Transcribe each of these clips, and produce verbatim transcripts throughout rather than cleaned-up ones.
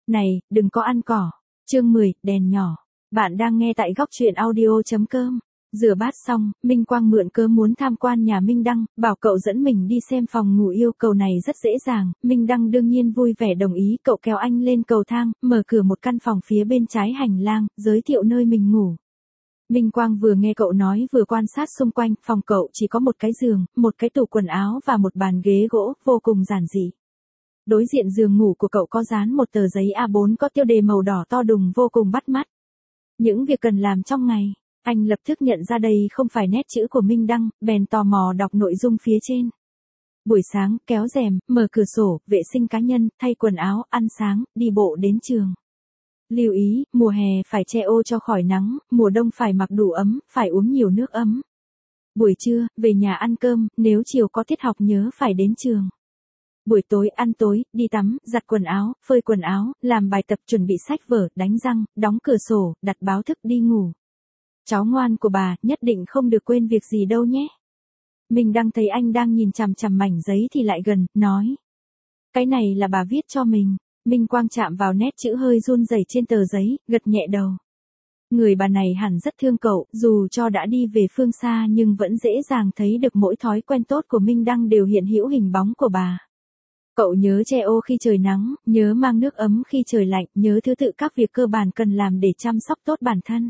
Này, đừng có ăn cỏ. Chương mười, đèn nhỏ. Bạn đang nghe tại góc truyện audio chấm com. Rửa bát xong, Minh Quang mượn cớ muốn tham quan nhà Minh Đăng, bảo cậu dẫn mình đi xem phòng ngủ. Yêu cầu này rất dễ dàng, Minh Đăng đương nhiên vui vẻ đồng ý. Cậu kéo anh lên cầu thang, mở cửa một căn phòng phía bên trái hành lang, giới thiệu nơi mình ngủ. Minh Quang vừa nghe cậu nói vừa quan sát xung quanh. Phòng cậu chỉ có một cái giường, một cái tủ quần áo và một bàn ghế gỗ, vô cùng giản dị. Đối diện giường ngủ của cậu có dán một tờ giấy A bốn có tiêu đề màu đỏ to đùng vô cùng bắt mắt. Những việc cần làm trong ngày. Anh lập tức nhận ra đây không phải nét chữ của Minh Đăng, bèn tò mò đọc nội dung phía trên. Buổi sáng, kéo rèm, mở cửa sổ, vệ sinh cá nhân, thay quần áo, ăn sáng, đi bộ đến trường. Lưu ý, mùa hè phải che ô cho khỏi nắng, mùa đông phải mặc đủ ấm, phải uống nhiều nước ấm. Buổi trưa, về nhà ăn cơm, nếu chiều có tiết học nhớ phải đến trường. Buổi tối ăn tối, đi tắm, giặt quần áo, phơi quần áo, làm bài tập, chuẩn bị sách vở, đánh răng, đóng cửa sổ, đặt báo thức đi ngủ. Cháu ngoan của bà, nhất định không được quên việc gì đâu nhé. Mình đang thấy anh đang nhìn chằm chằm mảnh giấy thì lại gần, nói. Cái này là bà viết cho mình. Minh Quang chạm vào nét chữ hơi run rẩy trên tờ giấy, gật nhẹ đầu. Người bà này hẳn rất thương cậu, dù cho đã đi về phương xa nhưng vẫn dễ dàng thấy được mỗi thói quen tốt của Minh Đăng đều hiện hữu hình bóng của bà. Cậu nhớ che ô khi trời nắng, nhớ mang nước ấm khi trời lạnh, nhớ thứ tự các việc cơ bản cần làm để chăm sóc tốt bản thân.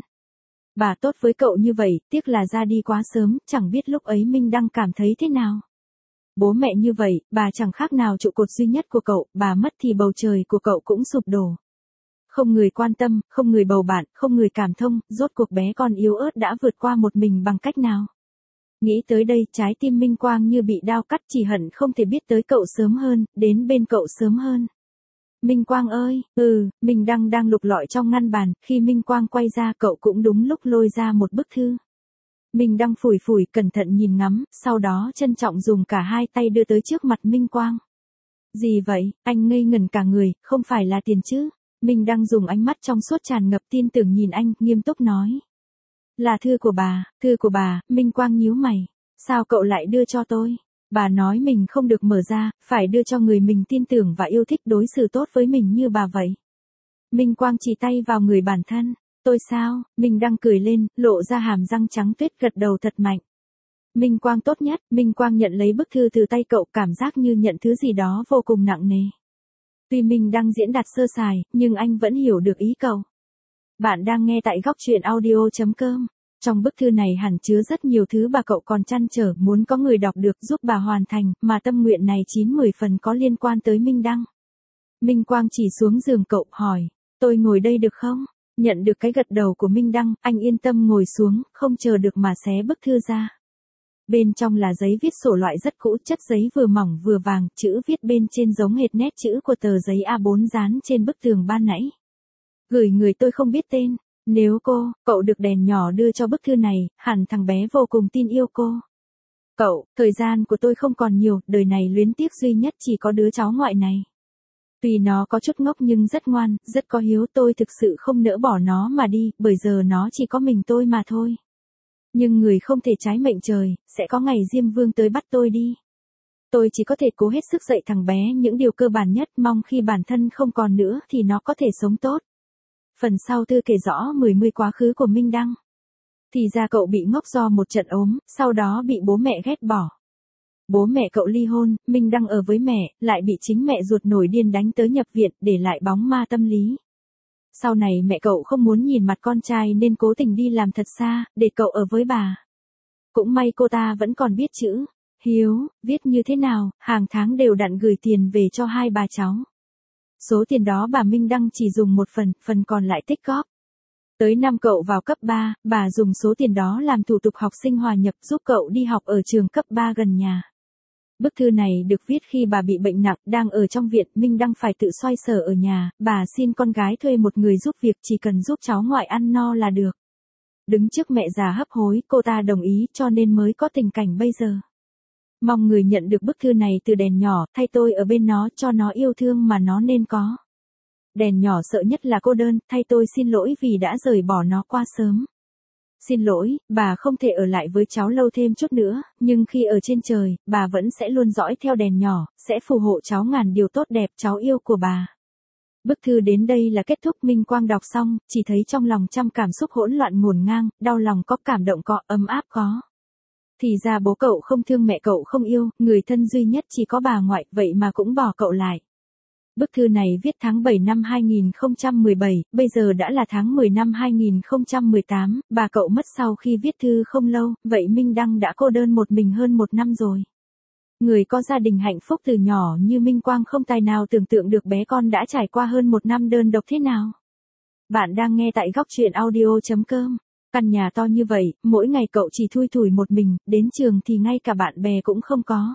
Bà tốt với cậu như vậy, tiếc là ra đi quá sớm, chẳng biết lúc ấy Minh Đăng cảm thấy thế nào. Bố mẹ như vậy, bà chẳng khác nào trụ cột duy nhất của cậu, bà mất thì bầu trời của cậu cũng sụp đổ. Không người quan tâm, không người bầu bạn, không người cảm thông, rốt cuộc bé con yếu ớt đã vượt qua một mình bằng cách nào. Nghĩ tới đây, trái tim Minh Quang như bị đao cắt, chỉ hận không thể biết tới cậu sớm hơn, đến bên cậu sớm hơn. Minh Quang ơi, ừ, Minh Đăng đang lục lọi trong ngăn bàn, khi Minh Quang quay ra cậu cũng đúng lúc lôi ra một bức thư. Minh Đăng phủi phủi, cẩn thận nhìn ngắm, sau đó trân trọng dùng cả hai tay đưa tới trước mặt Minh Quang. Gì vậy, anh ngây ngẩn cả người, không phải là tiền chứ? Minh Đăng dùng ánh mắt trong suốt tràn ngập tin tưởng nhìn anh, nghiêm túc nói. Là thư của bà, thư của bà. Minh Quang nhíu mày. Sao cậu lại đưa cho tôi? Bà nói mình không được mở ra, phải đưa cho người mình tin tưởng và yêu thích, đối xử tốt với mình như bà vậy. Minh Quang chỉ tay vào người bản thân. Tôi sao? Minh Đăng cười lên, lộ ra hàm răng trắng tuyết, gật đầu thật mạnh. Minh Quang tốt nhất. Minh Quang nhận lấy bức thư từ tay cậu, cảm giác như nhận thứ gì đó vô cùng nặng nề. Tuy Minh Đăng diễn đạt sơ sài, nhưng anh vẫn hiểu được ý cậu. Bạn đang nghe tại góc truyện audio chấm com. Trong bức thư này hẳn chứa rất nhiều thứ bà cậu còn trăn trở, muốn có người đọc được giúp bà hoàn thành, mà tâm nguyện này chín mười phần có liên quan tới Minh Đăng. Minh Quang chỉ xuống giường cậu, hỏi, tôi ngồi đây được không? Nhận được cái gật đầu của Minh Đăng, anh yên tâm ngồi xuống, không chờ được mà xé bức thư ra. Bên trong là giấy viết sổ loại rất cũ, chất giấy vừa mỏng vừa vàng, chữ viết bên trên giống hệt nét chữ của tờ giấy A bốn dán trên bức tường ban nãy. Gửi người tôi không biết tên. Nếu cô, cậu được đèn nhỏ đưa cho bức thư này, hẳn thằng bé vô cùng tin yêu cô. Cậu, thời gian của tôi không còn nhiều, đời này luyến tiếc duy nhất chỉ có đứa cháu ngoại này. Tuy nó có chút ngốc nhưng rất ngoan, rất có hiếu, tôi thực sự không nỡ bỏ nó mà đi, bởi giờ nó chỉ có mình tôi mà thôi. Nhưng người không thể trái mệnh trời, sẽ có ngày Diêm Vương tới bắt tôi đi. Tôi chỉ có thể cố hết sức dạy thằng bé những điều cơ bản nhất, mong khi bản thân không còn nữa thì nó có thể sống tốt. Phần sau thư kể rõ mười mươi quá khứ của Minh Đăng. Thì ra cậu bị ngốc do một trận ốm, sau đó bị bố mẹ ghét bỏ. Bố mẹ cậu ly hôn, Minh Đăng ở với mẹ, lại bị chính mẹ ruột nổi điên đánh tới nhập viện, để lại bóng ma tâm lý. Sau này mẹ cậu không muốn nhìn mặt con trai nên cố tình đi làm thật xa, để cậu ở với bà. Cũng may cô ta vẫn còn biết chữ Hiếu, viết như thế nào, hàng tháng đều đặn gửi tiền về cho hai bà cháu. Số tiền đó bà Minh Đăng chỉ dùng một phần, phần còn lại tích góp. Tới năm cậu vào cấp ba, bà dùng số tiền đó làm thủ tục học sinh hòa nhập, giúp cậu đi học ở trường cấp ba gần nhà. Bức thư này được viết khi bà bị bệnh nặng, đang ở trong viện, Minh Đăng phải tự xoay sở ở nhà, bà xin con gái thuê một người giúp việc, chỉ cần giúp cháu ngoại ăn no là được. Đứng trước mẹ già hấp hối, cô ta đồng ý, cho nên mới có tình cảnh bây giờ. Mong người nhận được bức thư này từ đèn nhỏ, thay tôi ở bên nó, cho nó yêu thương mà nó nên có. Đèn nhỏ sợ nhất là cô đơn, thay tôi xin lỗi vì đã rời bỏ nó qua sớm. Xin lỗi, bà không thể ở lại với cháu lâu thêm chút nữa, nhưng khi ở trên trời, bà vẫn sẽ luôn dõi theo đèn nhỏ, sẽ phù hộ cháu ngàn điều tốt đẹp, cháu yêu của bà. Bức thư đến đây là kết thúc. Minh Quang đọc xong, chỉ thấy trong lòng trăm cảm xúc hỗn loạn ngổn ngang, đau lòng có, cảm động có, ấm áp có. Thì ra bố cậu không thương mẹ cậu không yêu, người thân duy nhất chỉ có bà ngoại, vậy mà cũng bỏ cậu lại. Bức thư này viết tháng bảy năm hai nghìn không trăm mười bảy, bây giờ đã là tháng mười năm hai nghìn không trăm mười tám, bà cậu mất sau khi viết thư không lâu, vậy Minh Đăng đã cô đơn một mình hơn một năm rồi. Người có gia đình hạnh phúc từ nhỏ như Minh Quang không tài nào tưởng tượng được bé con đã trải qua hơn một năm đơn độc thế nào. Bạn đang nghe tại góc truyện audio chấm com. Căn nhà to như vậy, mỗi ngày cậu chỉ thui thủi một mình, đến trường thì ngay cả bạn bè cũng không có.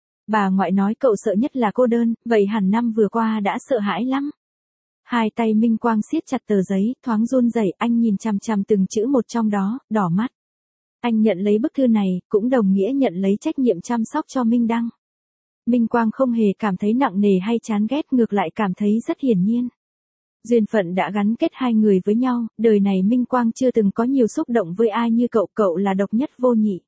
Bà ngoại nói cậu sợ nhất là cô đơn, vậy hẳn năm vừa qua đã sợ hãi lắm. Hai tay Minh Quang siết chặt tờ giấy, thoáng run rẩy, anh nhìn chằm chằm từng chữ một trong đó, đỏ mắt. Anh nhận lấy bức thư này, cũng đồng nghĩa nhận lấy trách nhiệm chăm sóc cho Minh Đăng. Minh Quang không hề cảm thấy nặng nề hay chán ghét, ngược lại cảm thấy rất hiển nhiên. Duyên phận đã gắn kết hai người với nhau, đời này Minh Quang chưa từng có nhiều xúc động với ai như cậu, cậu là độc nhất vô nhị.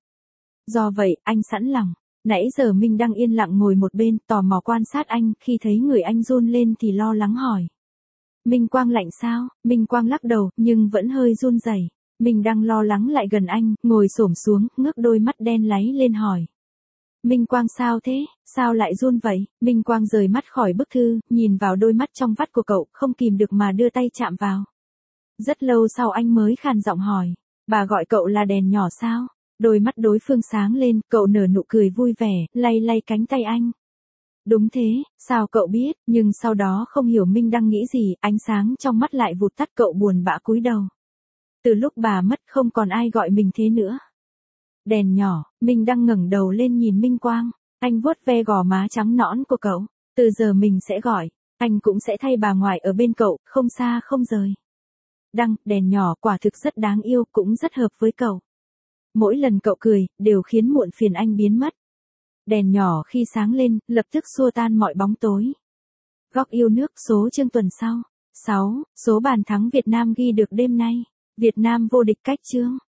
Do vậy, anh sẵn lòng. Nãy giờ Minh Đăng yên lặng ngồi một bên, tò mò quan sát anh, khi thấy người anh run lên thì lo lắng hỏi. Minh Quang lạnh sao? Minh Quang lắc đầu, nhưng vẫn hơi run rẩy. Minh Đăng lo lắng lại gần anh, ngồi xổm xuống, ngước đôi mắt đen láy lên hỏi. Minh Quang sao thế? Sao lại run vậy? Minh Quang rời mắt khỏi bức thư, nhìn vào đôi mắt trong vắt của cậu, không kìm được mà đưa tay chạm vào. Rất lâu sau anh mới khàn giọng hỏi. Bà gọi cậu là đèn nhỏ sao? Đôi mắt đối phương sáng lên, cậu nở nụ cười vui vẻ, lay lay cánh tay anh. Đúng thế, sao cậu biết? Nhưng sau đó không hiểu Minh Đăng nghĩ gì, ánh sáng trong mắt lại vụt tắt, cậu buồn bã cúi đầu. Từ lúc bà mất không còn ai gọi mình thế nữa. Đèn nhỏ, Minh Đăng ngẩng đầu lên nhìn Minh Quang, anh vuốt ve gò má trắng nõn của cậu. Từ giờ mình sẽ gọi, anh cũng sẽ thay bà ngoại ở bên cậu, không xa không rời. Đăng, đèn nhỏ quả thực rất đáng yêu, cũng rất hợp với cậu. Mỗi lần cậu cười, đều khiến muộn phiền anh biến mất. Đèn nhỏ khi sáng lên, lập tức xua tan mọi bóng tối. Góc yêu nước số chương tuần sau. sáu. Số bàn thắng Việt Nam ghi được đêm nay. Việt Nam vô địch cách chương.